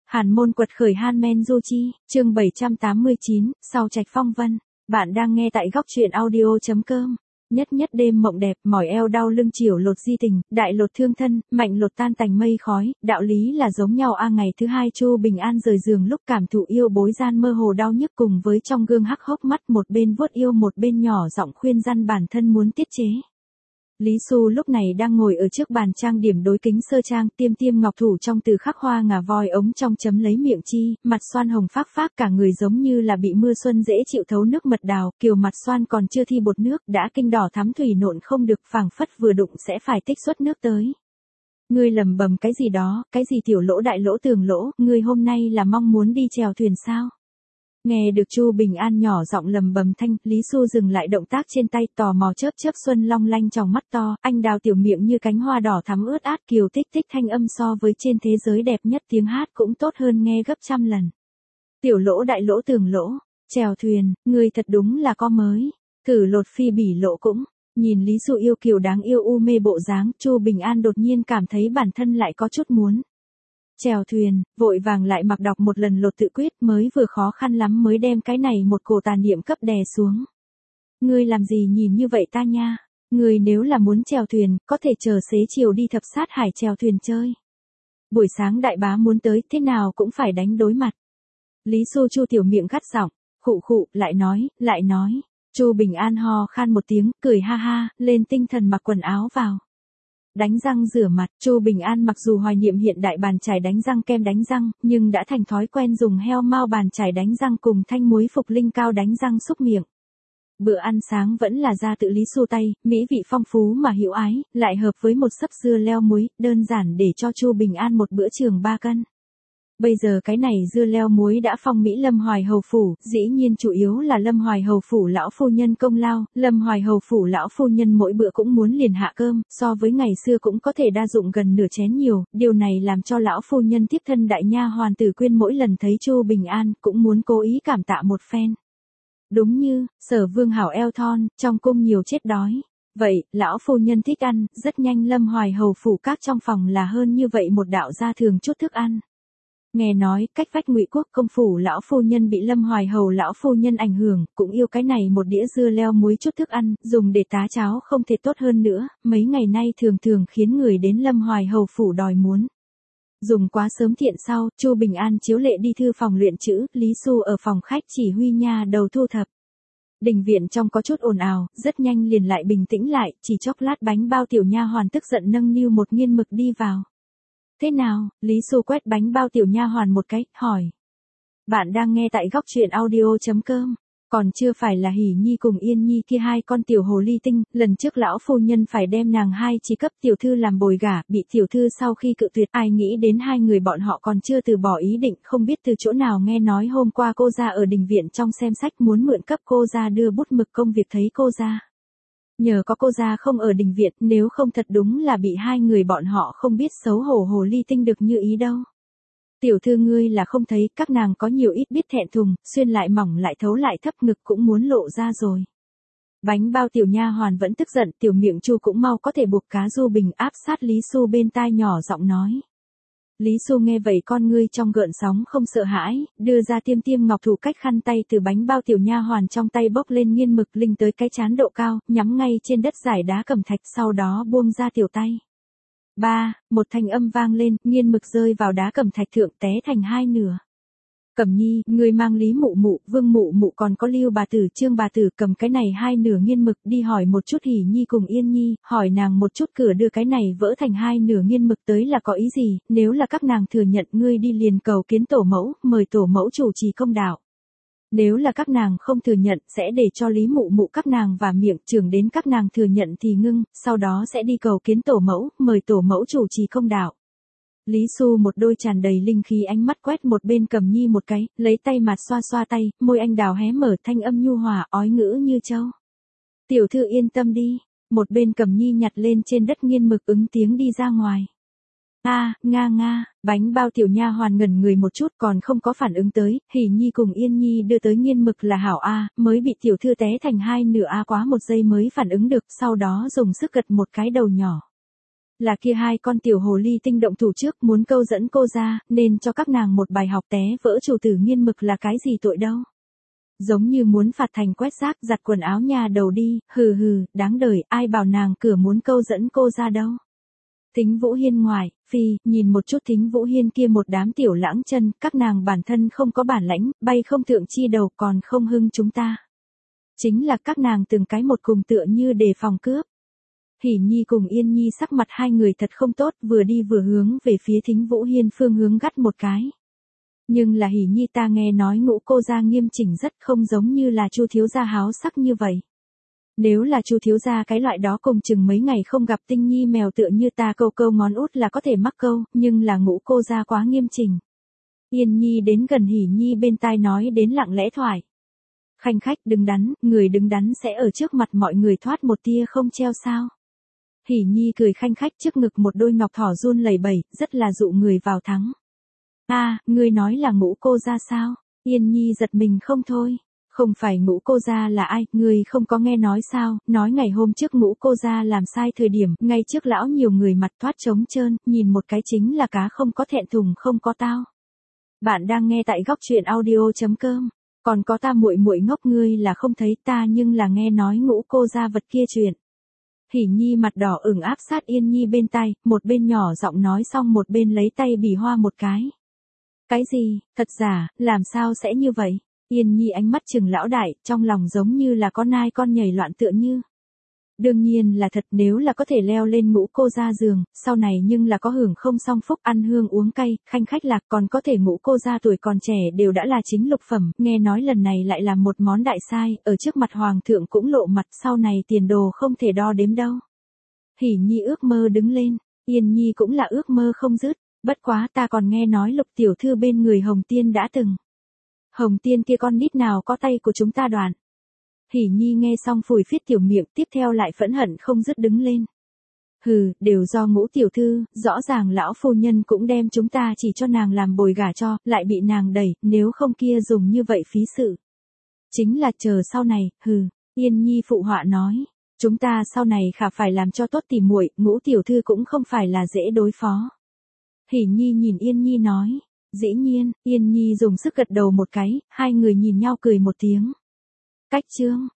Hàn môn quật khởi Han Du Chi, chương 789, sau trạch phong vân. Bạn đang nghe tại góc truyện audio.com. Nhất nhất đêm mộng đẹp, mỏi eo đau lưng chiều lột di tình, đại lột thương thân, mạnh lột tan tành mây khói, đạo lý là giống nhau a. Ngày thứ hai Chu Bình An rời giường lúc cảm thụ yêu bối gian mơ hồ đau nhức cùng với trong gương hắc hốc mắt một bên vuốt yêu một bên nhỏ giọng khuyên răn bản thân muốn tiết chế. Lý Xu lúc này đang ngồi ở trước bàn trang điểm đối kính sơ trang, tiêm tiêm ngọc thủ trong từ khắc hoa ngà voi ống trong chấm lấy miệng chi, mặt xoan hồng phác phác cả người giống như là bị mưa xuân dễ chịu thấu nước mật đào, kiều mặt xoan còn chưa thi bột nước, đã kinh đỏ thắm thủy nộn không được, phảng phất vừa đụng sẽ phải tích xuất nước tới. Ngươi lầm bầm cái gì đó, cái gì tiểu lỗ đại lỗ tường lỗ, ngươi hôm nay là mong muốn đi chèo thuyền sao? Nghe được Chu Bình An nhỏ giọng lầm bầm thanh, Lý Xu dừng lại động tác trên tay, tò mò chớp chớp xuân long lanh trong mắt to, anh đào tiểu miệng như cánh hoa đỏ thắm ướt át, kiều tích tích thanh âm so với trên thế giới đẹp nhất tiếng hát cũng tốt hơn nghe gấp trăm lần. Tiểu lỗ đại lỗ tường lỗ, chèo thuyền, ngươi thật đúng là có mới, thử lột phi bỉ lỗ cũng. Nhìn Lý Xu yêu kiều đáng yêu u mê bộ dáng, Chu Bình An đột nhiên cảm thấy bản thân lại có chút muốn chèo thuyền, vội vàng lại mặc đọc một lần lột tự quyết, mới vừa khó khăn lắm mới đem cái này một cổ tà niệm cấp đè xuống. Ngươi làm gì nhìn như vậy ta nha, ngươi nếu là muốn chèo thuyền, có thể chờ xế chiều đi thập sát hải chèo thuyền chơi. Buổi sáng đại bá muốn tới, thế nào cũng phải đánh đối mặt. Lý Xu Chu tiểu miệng gắt giọng, khụ khụ, lại nói. Chu Bình An ho khan một tiếng, cười ha ha, lên tinh thần mặc quần áo vào. Đánh răng rửa mặt, Chu Bình An mặc dù hoài niệm hiện đại bàn chải đánh răng kem đánh răng, nhưng đã thành thói quen dùng heo mao bàn chải đánh răng cùng thanh muối phục linh cao đánh răng xúc miệng. Bữa ăn sáng vẫn là ra tự Lý Xu tay, mỹ vị phong phú mà hữu ái, lại hợp với một sấp dưa leo muối, đơn giản để cho Chu Bình An một bữa trường 3 cân. Bây giờ cái này dưa leo muối đã phong Mỹ Lâm Hoài Hầu Phủ, dĩ nhiên chủ yếu là Lâm Hoài Hầu Phủ lão phu nhân công lao, Lâm Hoài Hầu Phủ lão phu nhân mỗi bữa cũng muốn liền hạ cơm, so với ngày xưa cũng có thể đa dụng gần nửa chén nhiều, điều này làm cho lão phu nhân tiếp thân đại nha hoàn Tử Quyên mỗi lần thấy Chu Bình An, cũng muốn cố ý cảm tạ một phen. Đúng như, Sở Vương hảo eo thon, trong cung nhiều chết đói. Vậy, lão phu nhân thích ăn, rất nhanh Lâm Hoài Hầu Phủ các trong phòng là hơn như vậy một đạo gia thường chút thức ăn. Nghe nói, cách vách Ngụy Quốc công phủ lão phu nhân bị Lâm Hoài Hầu lão phu nhân ảnh hưởng, cũng yêu cái này một đĩa dưa leo muối chút thức ăn, dùng để tá cháo không thể tốt hơn nữa, mấy ngày nay thường thường khiến người đến Lâm Hoài Hầu phủ đòi muốn. Dùng quá sớm thiện sau, Chu Bình An chiếu lệ đi thư phòng luyện chữ, Lý Xu ở phòng khách chỉ huy nha đầu thu thập. Đình viện trong có chút ồn ào, rất nhanh liền lại bình tĩnh lại, chỉ chốc lát bánh bao tiểu nha hoàn tức giận nâng niu một nghiên mực đi vào. Thế nào? Lý Xu quét bánh bao tiểu nha hoàn một cái, hỏi. Bạn đang nghe tại góc truyện audio.com. Còn chưa phải là Hỉ Nhi cùng Yên Nhi kia hai con tiểu hồ ly tinh, lần trước lão phu nhân phải đem nàng hai chỉ cấp tiểu thư làm bồi gả, bị tiểu thư sau khi cự tuyệt, ai nghĩ đến hai người bọn họ còn chưa từ bỏ ý định, không biết từ chỗ nào nghe nói hôm qua cô ra ở đình viện trong xem sách muốn mượn cấp cô ra đưa bút mực công việc, thấy cô ra. Nhờ có cô ra không ở đình viện, nếu không thật đúng là bị hai người bọn họ không biết xấu hổ hồ ly tinh được như ý đâu. Tiểu thư ngươi là không thấy, các nàng có nhiều ít biết thẹn thùng, xuyên lại mỏng lại thấu lại thấp ngực cũng muốn lộ ra rồi. Bánh bao tiểu nha hoàn vẫn tức giận, tiểu miệng Chu cũng mau có thể buộc cá Du Bình áp sát Lý Xu bên tai nhỏ giọng nói. Lý Xu nghe vậy con ngươi trong gợn sóng không sợ hãi, đưa ra tiêm tiêm ngọc thủ cách khăn tay từ bánh bao tiểu nha hoàn trong tay bốc lên nghiên mực linh tới cái chán độ cao, nhắm ngay trên đất giải đá cẩm thạch, sau đó buông ra tiểu tay. Một thanh âm vang lên, nghiên mực rơi vào đá cẩm thạch thượng té thành hai nửa. Cẩm Nhi, người mang Lý mụ mụ, Vương mụ mụ còn có Lưu bà tử, Trương bà tử cầm cái này hai nửa nghiên mực đi hỏi một chút Hỉ Nhi cùng Yên Nhi, hỏi nàng một chút cửa đưa cái này vỡ thành hai nửa nghiên mực tới là có ý gì, nếu là các nàng thừa nhận ngươi đi liền cầu kiến tổ mẫu, mời tổ mẫu chủ trì công đạo. Nếu là các nàng không thừa nhận sẽ để cho Lý mụ mụ các nàng và miệng trưởng đến các nàng thừa nhận thì ngưng, sau đó sẽ đi cầu kiến tổ mẫu, mời tổ mẫu chủ trì công đạo. Lý Xu một đôi tràn đầy linh khí ánh mắt quét một bên Cẩm Nhi một cái, lấy tay mặt xoa xoa tay, môi anh đào hé mở, thanh âm nhu hòa, ói ngữ như châu. Tiểu thư yên tâm đi, một bên Cẩm Nhi nhặt lên trên đất nghiên mực ứng tiếng đi ra ngoài. Nga, bánh bao tiểu nha hoàn ngẩn người một chút còn không có phản ứng tới, Hỉ Nhi cùng Yên Nhi đưa tới nghiên mực là hảo mới bị tiểu thư té thành hai nửa quá một giây mới phản ứng được, sau đó dùng sức gật một cái đầu nhỏ. Là kia hai con tiểu hồ ly tinh động thủ trước muốn câu dẫn cô ra, nên cho các nàng một bài học té vỡ chủ tử nghiên mực là cái gì tội đâu. Giống như muốn phạt thành quét rác giặt quần áo nhà đầu đi, hừ hừ, đáng đời, ai bảo nàng cửa muốn câu dẫn cô ra đâu. Thính Vũ Hiên ngoài, phi, nhìn một chút Thính Vũ Hiên kia một đám tiểu lãng chân, các nàng bản thân không có bản lãnh, bay không thượng chi đầu còn không hưng chúng ta. Chính là các nàng từng cái một cùng tựa như đề phòng cướp. Hỉ Nhi cùng Yên Nhi sắc mặt hai người thật không tốt, vừa đi vừa hướng về phía Thính Vũ Hiên phương hướng gắt một cái. Nhưng là Hỉ Nhi ta nghe nói Ngũ cô gia nghiêm chỉnh rất không giống như là Chu thiếu gia háo sắc như vậy. Nếu là Chu thiếu gia cái loại đó cùng chừng mấy ngày không gặp Tinh Nhi mèo tựa như ta câu câu ngón út là có thể mắc câu, nhưng là Ngũ cô gia quá nghiêm chỉnh. Yên Nhi đến gần Hỉ Nhi bên tai nói đến lặng lẽ thoại. Khanh khách đứng đắn, người đứng đắn sẽ ở trước mặt mọi người thoát một tia không treo sao. Hỉ Nhi cười khanh khách trước ngực một đôi ngọc thỏ run lẩy bẩy, rất là dụ người vào thắng. Ngươi nói là Ngũ cô gia sao? Yên Nhi giật mình không thôi. Không phải Ngũ cô gia là ai, ngươi không có nghe nói sao, nói ngày hôm trước Ngũ cô gia làm sai thời điểm, ngay trước lão nhiều người mặt thoát trống trơn, nhìn một cái chính là cá không có thẹn thùng không có tao. Bạn đang nghe tại góc truyện audio.com. Còn có ta muội muội ngốc ngươi là không thấy ta nhưng là nghe nói Ngũ cô gia vật kia chuyện. Hỉ Nhi mặt đỏ ửng áp sát Yên Nhi bên tai, một bên nhỏ giọng nói xong một bên lấy tay bì hoa một cái. Cái gì, thật giả, làm sao sẽ như vậy? Yên Nhi ánh mắt trừng lão đại, trong lòng giống như là con nai con nhảy loạn tựa như. Đương nhiên là thật, nếu là có thể leo lên Ngũ cô gia giường, sau này nhưng là có hưởng không song phúc ăn hương uống cay, khanh khách lạc còn có thể Ngũ cô gia tuổi còn trẻ đều đã là chính lục phẩm, nghe nói lần này lại làm một món đại sai, ở trước mặt hoàng thượng cũng lộ mặt, sau này tiền đồ không thể đo đếm đâu. Hỉ Nhi ước mơ đứng lên, Yên Nhi cũng là ước mơ không dứt, bất quá ta còn nghe nói Lục tiểu thư bên người Hồng Tiên đã từng. Hồng Tiên kia con nít nào có tay của chúng ta đoạn. Hỉ Nhi nghe xong phủi phiết tiểu miệng, tiếp theo lại phẫn hận không dứt đứng lên. Hừ, đều do Ngũ tiểu thư, rõ ràng lão phu nhân cũng đem chúng ta chỉ cho nàng làm bồi gả cho, lại bị nàng đẩy, nếu không kia dùng như vậy phí sự. Chính là chờ sau này, hừ, Yên Nhi phụ họa nói, chúng ta sau này khả phải làm cho tốt tỉ muội, Ngũ tiểu thư cũng không phải là dễ đối phó. Hỉ Nhi nhìn Yên Nhi nói, dĩ nhiên, Yên Nhi dùng sức gật đầu một cái, hai người nhìn nhau cười một tiếng. Cách chương